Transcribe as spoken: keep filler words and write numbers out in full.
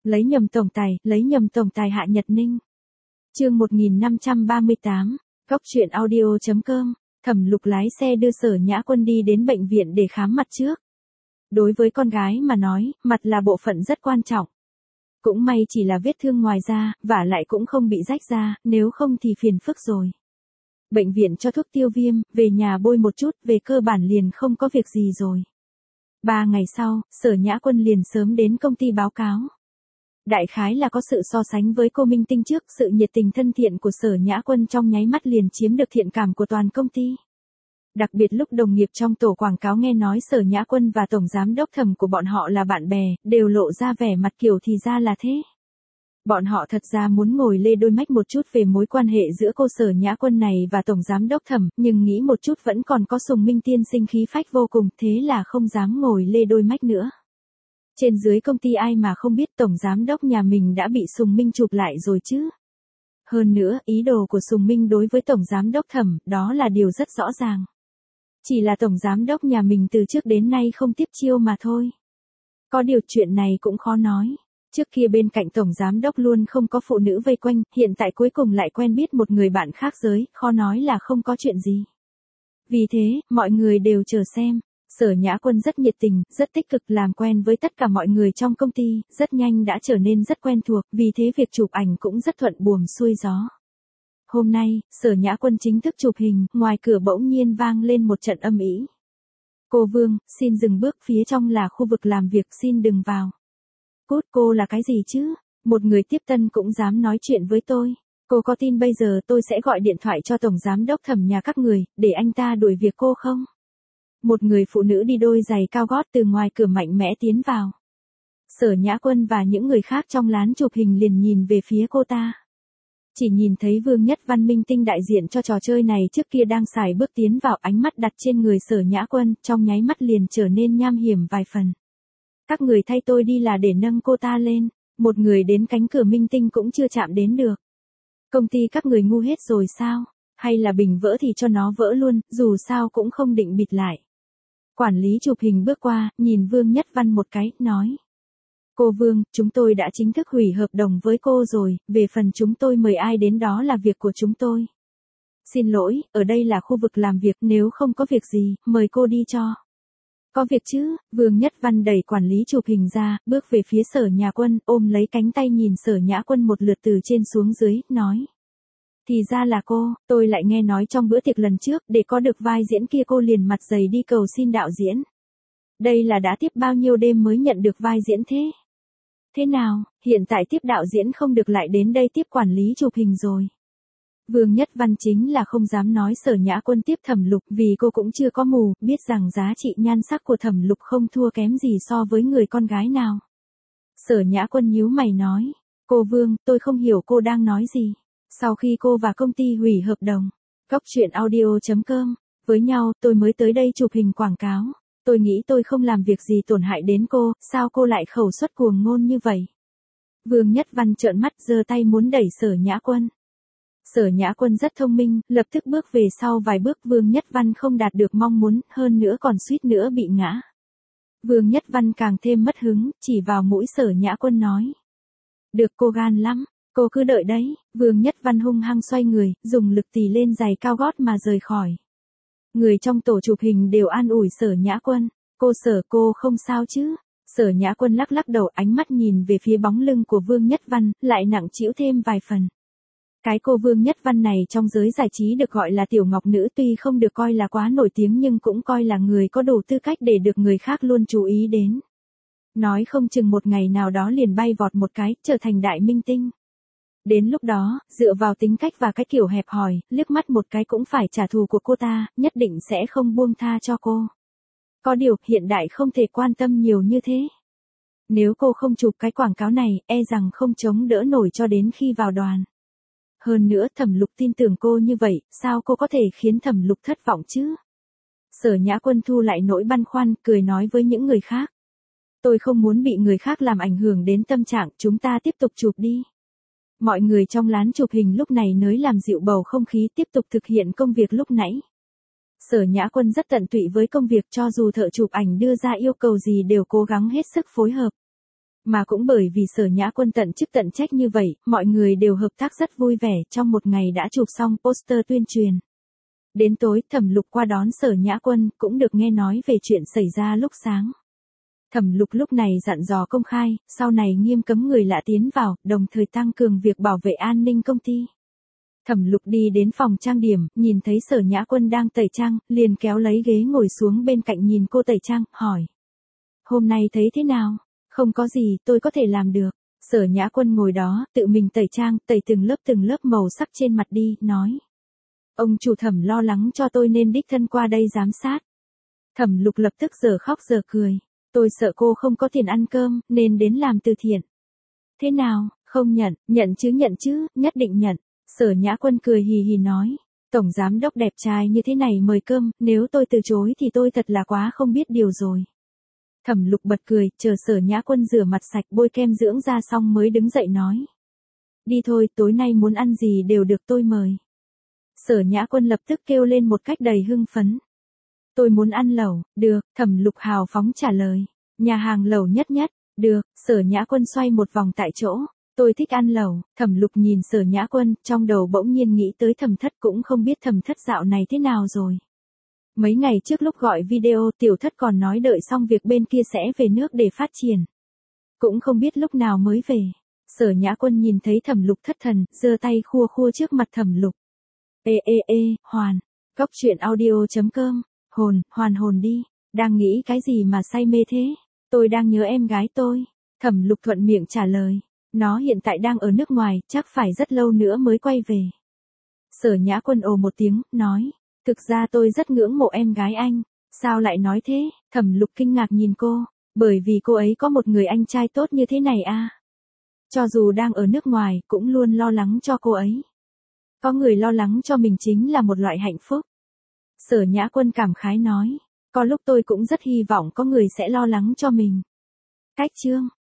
Lấy nhầm tổng tài, lấy nhầm tổng tài Hạ Nhật Ninh. Chương một nghìn năm trăm ba mươi tám, Góc truyện audio chấm com. Thẩm Lục lái xe đưa Sở Nhã Quân đi đến bệnh viện để khám mặt trước. Đối với con gái mà nói, mặt là bộ phận rất quan trọng. Cũng may chỉ là vết thương ngoài da, vả lại cũng không bị rách ra, nếu không thì phiền phức rồi. Bệnh viện cho thuốc tiêu viêm, về nhà bôi một chút, về cơ bản liền không có việc gì rồi. Ba ngày sau, Sở Nhã Quân liền sớm đến công ty báo cáo. Đại khái là có sự so sánh với cô Minh Tinh trước, sự nhiệt tình thân thiện của Sở Nhã Quân trong nháy mắt liền chiếm được thiện cảm của toàn công ty. Đặc biệt lúc đồng nghiệp trong tổ quảng cáo nghe nói Sở Nhã Quân và tổng giám đốc Thẩm của bọn họ là bạn bè, đều lộ ra vẻ mặt kiểu thì ra là thế. Bọn họ thật ra muốn ngồi lê đôi mách một chút về mối quan hệ giữa cô Sở Nhã Quân này và tổng giám đốc Thẩm, nhưng nghĩ một chút vẫn còn có Sùng Minh tiên sinh khí phách vô cùng, thế là không dám ngồi lê đôi mách nữa. Trên dưới công ty ai mà không biết tổng giám đốc nhà mình đã bị Sùng Minh chụp lại rồi chứ. Hơn nữa, ý đồ của Sùng Minh đối với tổng giám đốc Thẩm, đó là điều rất rõ ràng. Chỉ là tổng giám đốc nhà mình từ trước đến nay không tiếp chiêu mà thôi. Có điều chuyện này cũng khó nói. Trước kia bên cạnh tổng giám đốc luôn không có phụ nữ vây quanh, hiện tại cuối cùng lại quen biết một người bạn khác giới, khó nói là không có chuyện gì. Vì thế, mọi người đều chờ xem. Sở Nhã Quân rất nhiệt tình, rất tích cực, làm quen với tất cả mọi người trong công ty, rất nhanh đã trở nên rất quen thuộc, vì thế việc chụp ảnh cũng rất thuận buồm xuôi gió. Hôm nay, Sở Nhã Quân chính thức chụp hình, ngoài cửa bỗng nhiên vang lên một trận âm ĩ. Cô Vương, xin dừng bước, phía trong là khu vực làm việc, xin đừng vào. Cút, cô là cái gì chứ? Một người tiếp tân cũng dám nói chuyện với tôi. Cô có tin bây giờ tôi sẽ gọi điện thoại cho tổng giám đốc Thẩm nhà các người, để anh ta đuổi việc cô không? Một người phụ nữ đi đôi giày cao gót từ ngoài cửa mạnh mẽ tiến vào. Sở Nhã Quân và những người khác trong lán chụp hình liền nhìn về phía cô ta. Chỉ nhìn thấy Vương Nhất Văn minh tinh đại diện cho trò chơi này trước kia đang xài bước tiến vào, ánh mắt đặt trên người Sở Nhã Quân, trong nháy mắt liền trở nên nham hiểm vài phần. Các người thay tôi đi là để nâng cô ta lên, một người đến cánh cửa minh tinh cũng chưa chạm đến được. Công ty các người ngu hết rồi sao? Hay là bình vỡ thì cho nó vỡ luôn, dù sao cũng không định bịt lại. Quản lý chụp hình bước qua, nhìn Vương Nhất Văn một cái, nói. Cô Vương, chúng tôi đã chính thức hủy hợp đồng với cô rồi, về phần chúng tôi mời ai đến đó là việc của chúng tôi. Xin lỗi, ở đây là khu vực làm việc, nếu không có việc gì, mời cô đi cho. Có việc chứ, Vương Nhất Văn đẩy quản lý chụp hình ra, bước về phía Sở Nhã Quân, ôm lấy cánh tay nhìn Sở Nhã Quân một lượt từ trên xuống dưới, nói. Thì ra là cô, tôi lại nghe nói trong bữa tiệc lần trước, để có được vai diễn kia cô liền mặt dày đi cầu xin đạo diễn. Đây là đã tiếp bao nhiêu đêm mới nhận được vai diễn thế? Thế nào, hiện tại tiếp đạo diễn không được lại đến đây tiếp quản lý chụp hình rồi. Vương Nhất Văn chính là không dám nói Sở Nhã Quân tiếp Thẩm Lục, vì cô cũng chưa có mù, biết rằng giá trị nhan sắc của Thẩm Lục không thua kém gì so với người con gái nào. Sở Nhã Quân nhíu mày nói, cô Vương, tôi không hiểu cô đang nói gì. Sau khi cô và công ty hủy hợp đồng, Góc truyện audio chấm com, với nhau, tôi mới tới đây chụp hình quảng cáo. Tôi nghĩ tôi không làm việc gì tổn hại đến cô, sao cô lại khẩu suất cuồng ngôn như vậy? Vương Nhất Văn trợn mắt giơ tay muốn đẩy Sở Nhã Quân. Sở Nhã Quân rất thông minh, lập tức bước về sau vài bước, Vương Nhất Văn không đạt được mong muốn, hơn nữa còn suýt nữa bị ngã. Vương Nhất Văn càng thêm mất hứng, chỉ vào mũi Sở Nhã Quân nói. Được, cô gan lắm, cô cứ đợi đấy. Vương Nhất Văn hung hăng xoay người, dùng lực tì lên giày cao gót mà rời khỏi. Người trong tổ chụp hình đều an ủi Sở Nhã Quân. Cô Sở, cô không sao chứ? Sở Nhã Quân lắc lắc đầu, ánh mắt nhìn về phía bóng lưng của Vương Nhất Văn, lại nặng trĩu thêm vài phần. Cái cô Vương Nhất Văn này trong giới giải trí được gọi là tiểu ngọc nữ, tuy không được coi là quá nổi tiếng nhưng cũng coi là người có đủ tư cách để được người khác luôn chú ý đến. Nói không chừng một ngày nào đó liền bay vọt một cái, trở thành đại minh tinh. Đến lúc đó, dựa vào tính cách và cái kiểu hẹp hòi, liếc mắt một cái cũng phải trả thù của cô ta, nhất định sẽ không buông tha cho cô. Có điều, hiện đại không thể quan tâm nhiều như thế. Nếu cô không chụp cái quảng cáo này, e rằng không chống đỡ nổi cho đến khi vào đoàn. Hơn nữa, Thẩm Lục tin tưởng cô như vậy, sao cô có thể khiến Thẩm Lục thất vọng chứ? Sở Nhã Quân thu lại nỗi băn khoăn, cười nói với những người khác. Tôi không muốn bị người khác làm ảnh hưởng đến tâm trạng, chúng ta tiếp tục chụp đi. Mọi người trong lán chụp hình lúc này nới làm dịu bầu không khí, tiếp tục thực hiện công việc lúc nãy. Sở Nhã Quân rất tận tụy với công việc, cho dù thợ chụp ảnh đưa ra yêu cầu gì đều cố gắng hết sức phối hợp. Mà cũng bởi vì Sở Nhã Quân tận chức tận trách như vậy, mọi người đều hợp tác rất vui vẻ, trong một ngày đã chụp xong poster tuyên truyền. Đến tối, Thẩm Lục qua đón Sở Nhã Quân, cũng được nghe nói về chuyện xảy ra lúc sáng. Thẩm Lục lúc này dặn dò công khai, sau này nghiêm cấm người lạ tiến vào, đồng thời tăng cường việc bảo vệ an ninh công ty. Thẩm Lục đi đến phòng trang điểm, nhìn thấy Sở Nhã Quân đang tẩy trang, liền kéo lấy ghế ngồi xuống bên cạnh nhìn cô tẩy trang, hỏi. Hôm nay thấy thế nào? Không có gì, tôi có thể làm được. Sở Nhã Quân ngồi đó, tự mình tẩy trang, tẩy từng lớp từng lớp màu sắc trên mặt đi, nói. Ông chủ Thẩm lo lắng cho tôi nên đích thân qua đây giám sát. Thẩm Lục lập tức giờ khóc giờ cười. Tôi sợ cô không có tiền ăn cơm, nên đến làm từ thiện. Thế nào, không nhận, nhận chứ nhận chứ, nhất định nhận. Sở Nhã Quân cười hì hì nói. Tổng giám đốc đẹp trai như thế này mời cơm, nếu tôi từ chối thì tôi thật là quá không biết điều rồi. Thẩm Lục bật cười, chờ Sở Nhã Quân rửa mặt sạch bôi kem dưỡng da xong mới đứng dậy nói. Đi thôi, tối nay muốn ăn gì đều được tôi mời. Sở Nhã Quân lập tức kêu lên một cách đầy hưng phấn. Tôi muốn ăn lẩu, được, Thẩm Lục hào phóng trả lời. Nhà hàng lẩu nhất nhất, được, Sở Nhã Quân xoay một vòng tại chỗ. Tôi thích ăn lẩu. Thẩm Lục nhìn Sở Nhã Quân, trong đầu bỗng nhiên nghĩ tới Thẩm Thất, cũng không biết Thẩm Thất dạo này thế nào rồi. Mấy ngày trước lúc gọi video, Tiểu Thất còn nói đợi xong việc bên kia sẽ về nước để phát triển. Cũng không biết lúc nào mới về. Sở Nhã Quân nhìn thấy Thẩm Lục thất thần, giơ tay khua khua trước mặt Thẩm Lục. Ê ê ê, hoàn. Góc truyện audio chấm com. Hồn, hoàn hồn đi. Đang nghĩ cái gì mà say mê thế? Tôi đang nhớ em gái tôi. Thẩm Lục thuận miệng trả lời. Nó hiện tại đang ở nước ngoài, chắc phải rất lâu nữa mới quay về. Sở Nhã Quân ồ một tiếng, nói. Thực ra tôi rất ngưỡng mộ em gái anh. Sao lại nói thế? Thẩm Lục kinh ngạc nhìn cô. Bởi vì cô ấy có một người anh trai tốt như thế này à? Cho dù đang ở nước ngoài, cũng luôn lo lắng cho cô ấy. Có người lo lắng cho mình chính là một loại hạnh phúc. Sở Nhã Quân cảm khái nói. Có lúc tôi cũng rất hy vọng có người sẽ lo lắng cho mình. Cách chương.